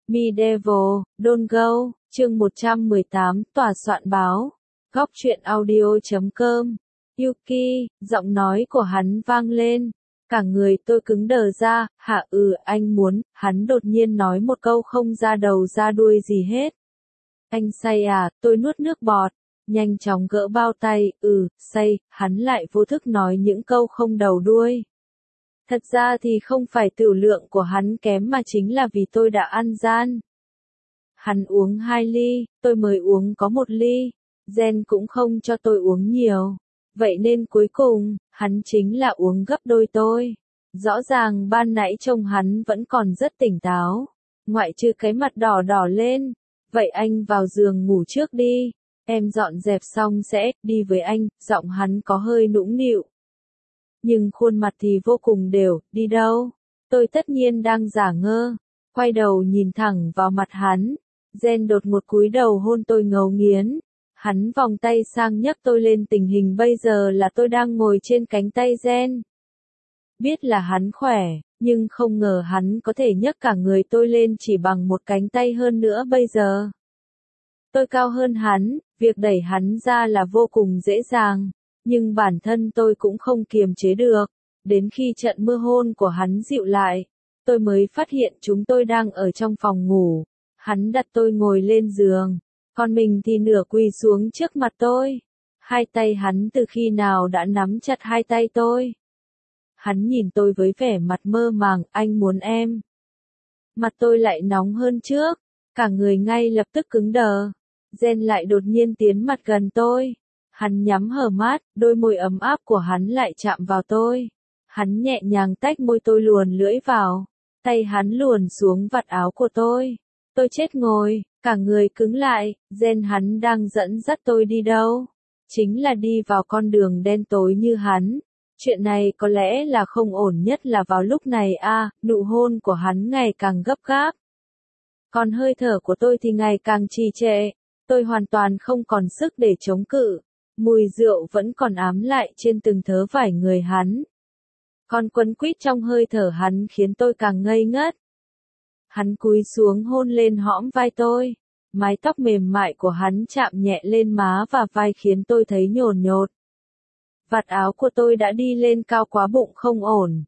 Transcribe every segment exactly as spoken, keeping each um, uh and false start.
Medieval, Don't Go, chương một trăm mười tám, tòa soạn báo. Góc truyện audio chấm com. Yuki, giọng nói của hắn vang lên. Cả người tôi cứng đờ ra, hả ừ anh muốn, hắn đột nhiên nói một câu không ra đầu ra đuôi gì hết. Anh say à, tôi nuốt nước bọt, nhanh chóng gỡ bao tay, ừ, say, hắn lại vô thức nói những câu không đầu đuôi. Thật ra thì không phải tiểu lượng của hắn kém mà chính là vì tôi đã ăn gian. Hắn uống hai ly, tôi mới uống có một ly, Gen cũng không cho tôi uống nhiều. Vậy nên cuối cùng, hắn chính là uống gấp đôi tôi. Rõ ràng ban nãy trông hắn vẫn còn rất tỉnh táo, ngoại trừ cái mặt đỏ đỏ lên. Vậy anh vào giường ngủ trước đi, em dọn dẹp xong sẽ đi với anh, giọng hắn có hơi nũng nịu. Nhưng khuôn mặt thì vô cùng đều, đi đâu? Tôi tất nhiên đang giả ngơ, quay đầu nhìn thẳng vào mặt hắn. Gen đột ngột cúi đầu hôn tôi ngấu nghiến. Hắn vòng tay sang nhấc tôi lên, tình hình bây giờ là tôi đang ngồi trên cánh tay Gen. Biết là hắn khỏe, nhưng không ngờ hắn có thể nhấc cả người tôi lên chỉ bằng một cánh tay, hơn nữa bây giờ. Tôi cao hơn hắn, việc đẩy hắn ra là vô cùng dễ dàng. Nhưng bản thân tôi cũng không kiềm chế được. Đến khi trận mưa hôn của hắn dịu lại, tôi mới phát hiện chúng tôi đang ở trong phòng ngủ. Hắn đặt tôi ngồi lên giường, còn mình thì nửa quỳ xuống trước mặt tôi. Hai tay hắn từ khi nào đã nắm chặt hai tay tôi. Hắn nhìn tôi với vẻ mặt mơ màng, anh muốn em. Mặt tôi lại nóng hơn trước, cả người ngay lập tức cứng đờ. Gen lại đột nhiên tiến mặt gần tôi. Hắn nhắm hờ mắt, đôi môi ấm áp của hắn lại chạm vào tôi. Hắn nhẹ nhàng tách môi tôi, luồn lưỡi vào. Tay hắn luồn xuống vạt áo của tôi. Tôi chết ngồi, cả người cứng lại. Gen hắn đang dẫn dắt tôi đi đâu? Chính là đi vào con đường đen tối như hắn. Chuyện này có lẽ là không ổn, nhất là vào lúc này a à, nụ hôn của hắn ngày càng gấp gáp. Còn hơi thở của tôi thì ngày càng trì trệ. Tôi hoàn toàn không còn sức để chống cự. Mùi rượu vẫn còn ám lại trên từng thớ vải người hắn. Còn quấn quýt trong hơi thở hắn khiến tôi càng ngây ngất. Hắn cúi xuống hôn lên hõm vai tôi. Mái tóc mềm mại của hắn chạm nhẹ lên má và vai khiến tôi thấy nhồn nhột. Vạt áo của tôi đã đi lên cao quá, bụng không ổn.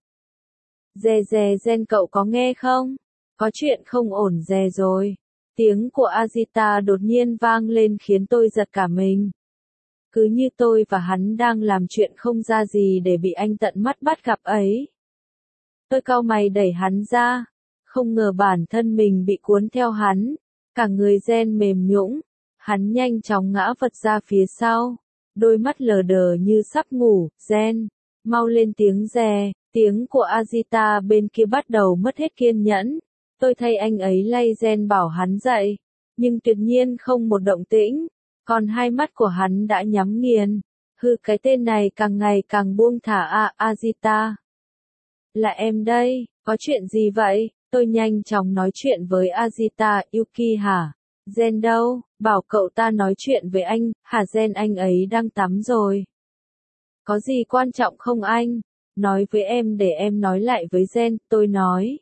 Dè dè Gen, cậu có nghe không? Có chuyện không ổn dè rồi. Tiếng của Azita đột nhiên vang lên khiến tôi giật cả mình. Cứ như tôi và hắn đang làm chuyện không ra gì để bị anh tận mắt bắt gặp ấy. Tôi cau mày đẩy hắn ra. Không ngờ bản thân mình bị cuốn theo hắn. Cả người Gen mềm nhũn. Hắn nhanh chóng ngã vật ra phía sau. Đôi mắt lờ đờ như sắp ngủ. Gen, mau lên tiếng rè. Tiếng của Azita bên kia bắt đầu mất hết kiên nhẫn. Tôi thay anh ấy lay Gen bảo hắn dậy. Nhưng tuyệt nhiên không một động tĩnh. Còn hai mắt của hắn đã nhắm nghiền. Hừ, cái tên này càng ngày càng buông thả à, Azita. Là em đây, có chuyện gì vậy? Tôi nhanh chóng nói chuyện với Azita. Yuki hả? Gen đâu? Bảo cậu ta nói chuyện với anh. Hả Gen, anh ấy đang tắm rồi. Có gì quan trọng không anh? Nói với em để em nói lại với Gen, tôi nói.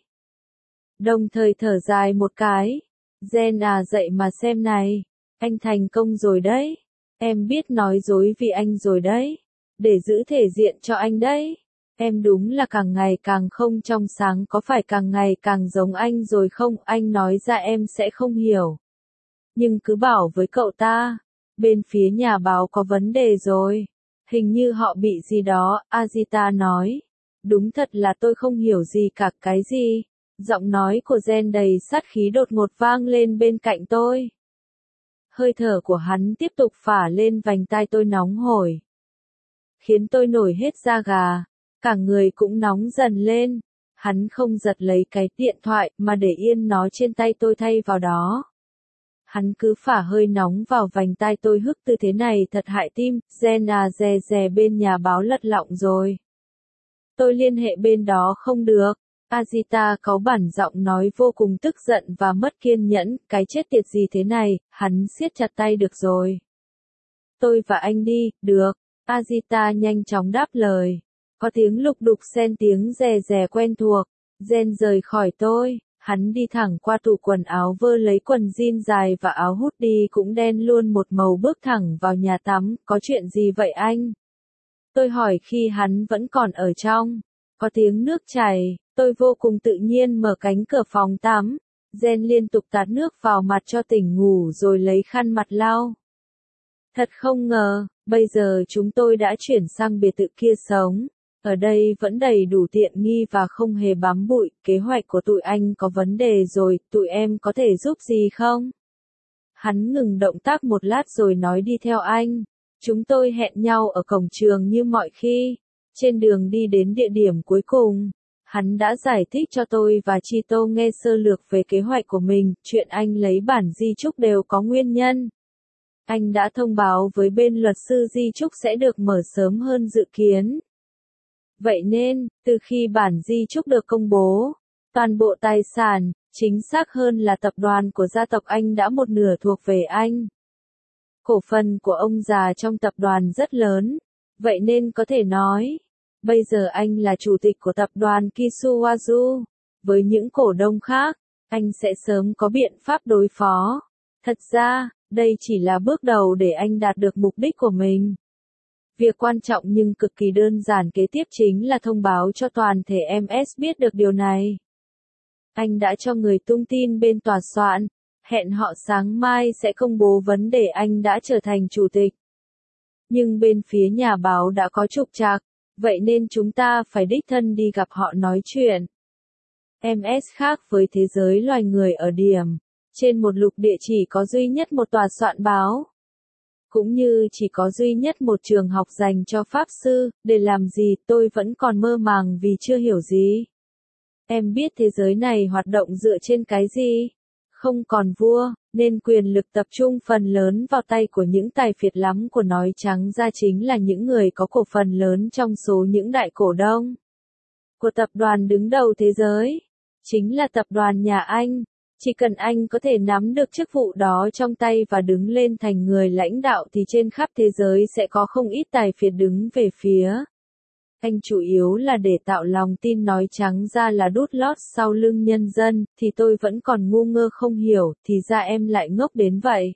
Đồng thời thở dài một cái. Gen à, dậy mà xem này. Anh thành công rồi đấy. Em biết nói dối vì anh rồi đấy. Để giữ thể diện cho anh đấy. Em đúng là càng ngày càng không trong sáng, có phải càng ngày càng giống anh rồi không? Anh nói ra em sẽ không hiểu. Nhưng cứ bảo với cậu ta. Bên phía nhà báo có vấn đề rồi. Hình như họ bị gì đó, Azita nói. Đúng thật là tôi không hiểu gì cả. Cái gì? Giọng nói của Gen đầy sát khí đột ngột vang lên bên cạnh tôi. Hơi thở của hắn tiếp tục phả lên vành tai tôi nóng hổi. Khiến tôi nổi hết da gà. Cả người cũng nóng dần lên. Hắn không giật lấy cái điện thoại mà để yên nó trên tay tôi thay vào đó. Hắn cứ phả hơi nóng vào vành tai tôi, hức tư thế này thật hại tim. Gen à, dè dè bên nhà báo lật lọng rồi. Tôi liên hệ bên đó không được. Azita cáu bản giọng nói vô cùng tức giận và mất kiên nhẫn. Cái chết tiệt gì thế này? Hắn siết chặt tay. Được rồi. Tôi và anh đi, được. Azita nhanh chóng đáp lời. Có tiếng lục đục xen tiếng rè rè quen thuộc. Gen rời khỏi tôi. Hắn đi thẳng qua tủ quần áo vơ lấy quần jean dài và áo hoodie cũng đen luôn một màu bước thẳng vào nhà tắm, có chuyện gì vậy anh? Tôi hỏi khi hắn vẫn còn ở trong. Có tiếng nước chảy, tôi vô cùng tự nhiên mở cánh cửa phòng tắm. Jen liên tục tạt nước vào mặt cho tỉnh ngủ rồi lấy khăn mặt lau. Thật không ngờ, bây giờ chúng tôi đã chuyển sang biệt thự kia sống. Ở đây vẫn đầy đủ tiện nghi và không hề bám bụi, kế hoạch của tụi anh có vấn đề rồi, tụi em có thể giúp gì không? Hắn ngừng động tác một lát rồi nói đi theo anh. Chúng tôi hẹn nhau ở cổng trường như mọi khi. Trên đường đi đến địa điểm cuối cùng, hắn đã giải thích cho tôi và Chito nghe sơ lược về kế hoạch của mình, chuyện anh lấy bản di chúc đều có nguyên nhân. Anh đã thông báo với bên luật sư di chúc sẽ được mở sớm hơn dự kiến. Vậy nên, từ khi bản di chúc được công bố, toàn bộ tài sản, chính xác hơn là tập đoàn của gia tộc anh đã một nửa thuộc về anh. Cổ phần của ông già trong tập đoàn rất lớn, vậy nên có thể nói, bây giờ anh là chủ tịch của tập đoàn Kisuwazu. Với những cổ đông khác, anh sẽ sớm có biện pháp đối phó. Thật ra, đây chỉ là bước đầu để anh đạt được mục đích của mình. Việc quan trọng nhưng cực kỳ đơn giản kế tiếp chính là thông báo cho toàn thể em ét biết được điều này. Anh đã cho người tung tin bên tòa soạn, hẹn họ sáng mai sẽ công bố vấn đề anh đã trở thành chủ tịch. Nhưng bên phía nhà báo đã có trục trặc, vậy nên chúng ta phải đích thân đi gặp họ nói chuyện. em ét khác với thế giới loài người ở điểm, trên một lục địa chỉ có duy nhất một tòa soạn báo. Cũng như chỉ có duy nhất một trường học dành cho pháp sư, để làm gì tôi vẫn còn mơ màng vì chưa hiểu gì. Em biết thế giới này hoạt động dựa trên cái gì? Không còn vua, nên quyền lực tập trung phần lớn vào tay của những tài phiệt lắm của nói trắng ra chính là những người có cổ phần lớn trong số những đại cổ đông của tập đoàn đứng đầu thế giới. Chính là tập đoàn nhà anh. Chỉ cần anh có thể nắm được chức vụ đó trong tay và đứng lên thành người lãnh đạo thì trên khắp thế giới sẽ có không ít tài phiệt đứng về phía. Anh chủ yếu là để tạo lòng tin, nói trắng ra là đút lót sau lưng nhân dân, thì tôi vẫn còn ngu ngơ không hiểu, thì ra em lại ngốc đến vậy.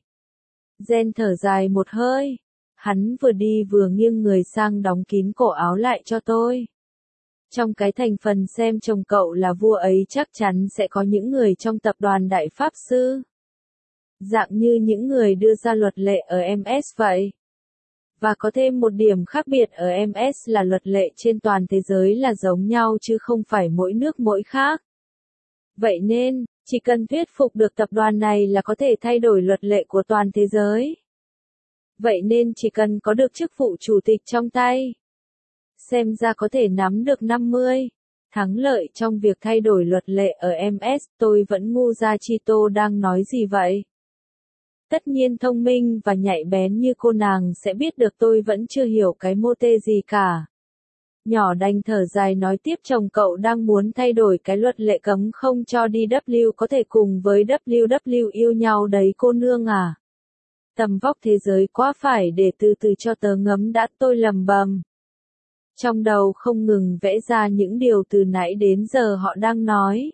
Jen thở dài một hơi. Hắn vừa đi vừa nghiêng người sang đóng kín cổ áo lại cho tôi. Trong cái thành phần xem chồng cậu là vua ấy chắc chắn sẽ có những người trong tập đoàn Đại Pháp Sư. Dạng như những người đưa ra luật lệ ở em ét vậy. Và có thêm một điểm khác biệt ở em ét là luật lệ trên toàn thế giới là giống nhau chứ không phải mỗi nước mỗi khác. Vậy nên, chỉ cần thuyết phục được tập đoàn này là có thể thay đổi luật lệ của toàn thế giới. Vậy nên chỉ cần có được chức vụ chủ tịch trong tay, xem ra có thể nắm được năm mươi thắng lợi trong việc thay đổi luật lệ ở em ét. Tôi vẫn ngu ra. Chito đang nói gì vậy? Tất nhiên thông minh và nhạy bén như cô nàng sẽ biết được tôi vẫn chưa hiểu cái mô tê gì cả. Nhỏ đành thở dài nói tiếp, chồng cậu đang muốn thay đổi cái luật lệ cấm không cho đê vê có thể cùng với vê kép vê yêu nhau đấy cô nương à. Tầm vóc thế giới quá phải để từ từ cho tớ ngấm đã, tôi lầm bầm. Trong đầu không ngừng vẽ ra những điều từ nãy đến giờ họ đang nói.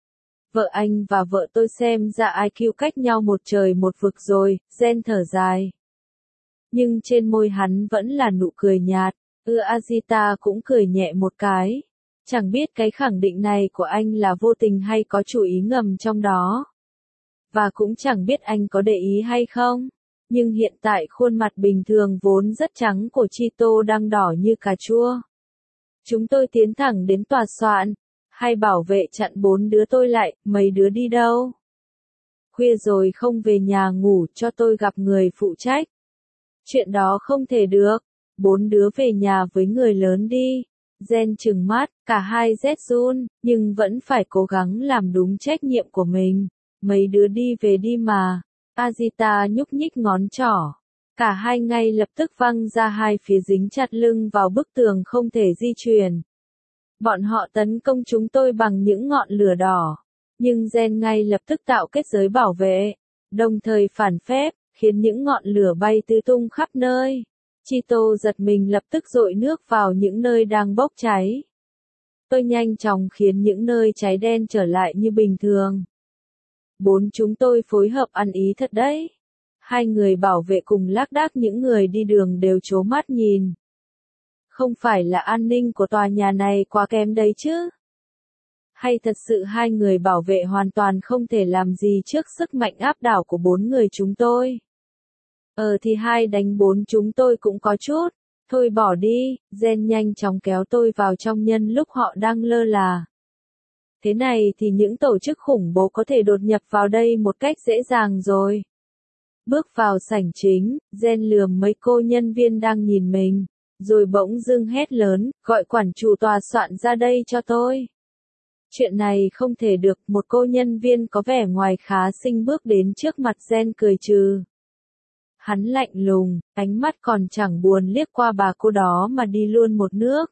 Vợ anh và vợ tôi xem ra i kiu cách nhau một trời một vực rồi, Jen thở dài. Nhưng trên môi hắn vẫn là nụ cười nhạt, ư Azita cũng cười nhẹ một cái. Chẳng biết cái khẳng định này của anh là vô tình hay có chủ ý ngầm trong đó. Và cũng chẳng biết anh có để ý hay không. Nhưng hiện tại khuôn mặt bình thường vốn rất trắng của Chito đang đỏ như cà chua. Chúng tôi tiến thẳng đến tòa soạn. Hai bảo vệ chặn bốn đứa tôi lại, mấy đứa đi đâu? Khuya rồi không về nhà ngủ, cho tôi gặp người phụ trách. Chuyện đó không thể được. Bốn đứa về nhà với người lớn đi. Jen trừng mắt, cả hai rét run, nhưng vẫn phải cố gắng làm đúng trách nhiệm của mình. Mấy đứa đi về đi mà. Azita nhúc nhích ngón trỏ. Cả hai ngay lập tức văng ra hai phía dính chặt lưng vào bức tường không thể di chuyển. Bọn họ tấn công chúng tôi bằng những ngọn lửa đỏ. Nhưng Jen ngay lập tức tạo kết giới bảo vệ. Đồng thời phản phép, khiến những ngọn lửa bay tứ tung khắp nơi. Chito giật mình lập tức dội nước vào những nơi đang bốc cháy. Tôi nhanh chóng khiến những nơi cháy đen trở lại như bình thường. Bốn chúng tôi phối hợp ăn ý thật đấy. Hai người bảo vệ cùng lác đác những người đi đường đều trố mắt nhìn. Không phải là an ninh của tòa nhà này quá kém đấy chứ? Hay thật sự hai người bảo vệ hoàn toàn không thể làm gì trước sức mạnh áp đảo của bốn người chúng tôi? Ờ thì hai đánh bốn chúng tôi cũng có chút. Thôi bỏ đi, Gen nhanh chóng kéo tôi vào trong nhân lúc họ đang lơ là. Thế này thì những tổ chức khủng bố có thể đột nhập vào đây một cách dễ dàng rồi. Bước vào sảnh chính, Gen lườm mấy cô nhân viên đang nhìn mình, rồi bỗng dưng hét lớn, gọi quản chủ tòa soạn ra đây cho tôi. Chuyện này không thể được, một cô nhân viên có vẻ ngoài khá xinh bước đến trước mặt Gen cười trừ. Hắn lạnh lùng, ánh mắt còn chẳng buồn liếc qua bà cô đó mà đi luôn một nước.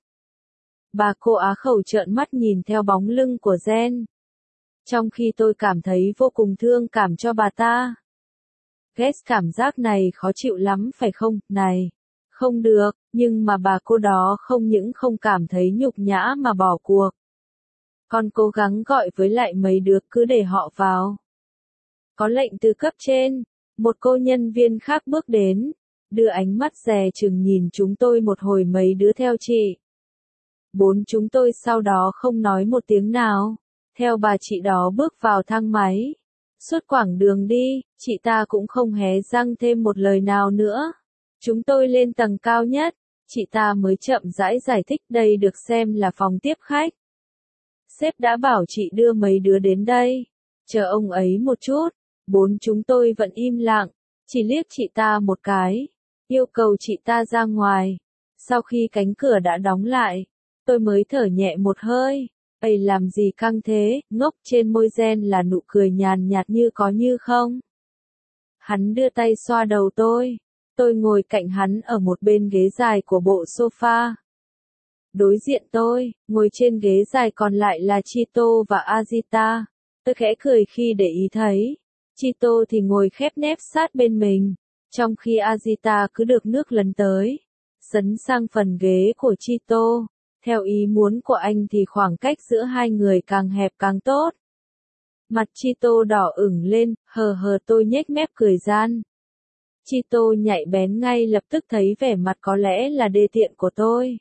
Bà cô á khẩu trợn mắt nhìn theo bóng lưng của Gen. Trong khi tôi cảm thấy vô cùng thương cảm cho bà ta. Ghét cảm giác này khó chịu lắm phải không, này? Không được, nhưng mà bà cô đó không những không cảm thấy nhục nhã mà bỏ cuộc. Còn cố gắng gọi với lại mấy đứa cứ để họ vào. Có lệnh từ cấp trên, một cô nhân viên khác bước đến, đưa ánh mắt dè chừng nhìn chúng tôi một hồi mấy đứa theo chị. Bốn chúng tôi sau đó không nói một tiếng nào, theo bà chị đó bước vào thang máy. Suốt quãng đường đi, chị ta cũng không hé răng thêm một lời nào nữa. Chúng tôi lên tầng cao nhất, chị ta mới chậm rãi giải thích đây được xem là phòng tiếp khách. Sếp đã bảo chị đưa mấy đứa đến đây, chờ ông ấy một chút. Bốn chúng tôi vẫn im lặng, chỉ liếc chị ta một cái, yêu cầu chị ta ra ngoài. Sau khi cánh cửa đã đóng lại, tôi mới thở nhẹ một hơi. Ây làm gì căng thế, ngốc, trên môi Gen là nụ cười nhàn nhạt như có như không. Hắn đưa tay xoa đầu tôi. Tôi ngồi cạnh hắn ở một bên ghế dài của bộ sofa. Đối diện tôi, ngồi trên ghế dài còn lại là Chito và Azita. Tôi khẽ cười khi để ý thấy. Chito thì ngồi khép nép sát bên mình, trong khi Azita cứ được nước lấn tới, sấn sang phần ghế của Chito. Theo ý muốn của anh thì khoảng cách giữa hai người càng hẹp càng tốt. Mặt Chito đỏ ửng lên, hờ hờ tôi nhếch mép cười gian. Chito nhạy bén ngay lập tức thấy vẻ mặt có lẽ là đê tiện của tôi.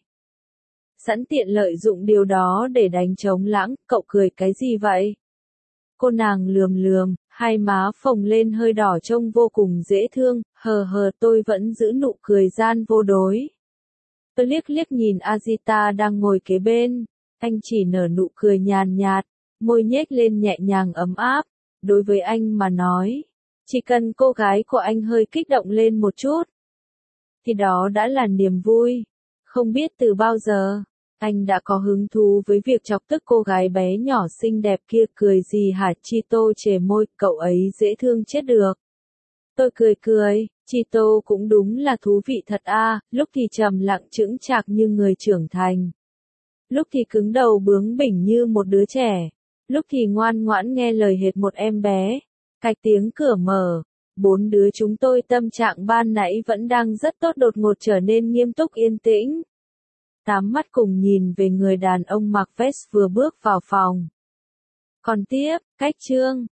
Sẵn tiện lợi dụng điều đó để đánh trống lãng, cậu cười cái gì vậy? Cô nàng lườm lườm, hai má phồng lên hơi đỏ trông vô cùng dễ thương, hờ hờ tôi vẫn giữ nụ cười gian vô đối. Tôi liếc liếc nhìn Azita đang ngồi kế bên, anh chỉ nở nụ cười nhàn nhạt, môi nhếch lên nhẹ nhàng ấm áp. Đối với anh mà nói, chỉ cần cô gái của anh hơi kích động lên một chút, thì đó đã là niềm vui. Không biết từ bao giờ, anh đã có hứng thú với việc chọc tức cô gái bé nhỏ xinh đẹp kia. Cười gì hả? Chito chề môi, cậu ấy dễ thương chết được. Tôi cười cười, Chito cũng đúng là thú vị thật a, à, lúc thì trầm lặng chững chạc như người trưởng thành. Lúc thì cứng đầu bướng bỉnh như một đứa trẻ. Lúc thì ngoan ngoãn nghe lời hệt một em bé. Cạch tiếng cửa mở. Bốn đứa chúng tôi tâm trạng ban nãy vẫn đang rất tốt đột ngột trở nên nghiêm túc yên tĩnh. Tám mắt cùng nhìn về người đàn ông mặc vest vừa bước vào phòng. Còn tiếp, cách chương.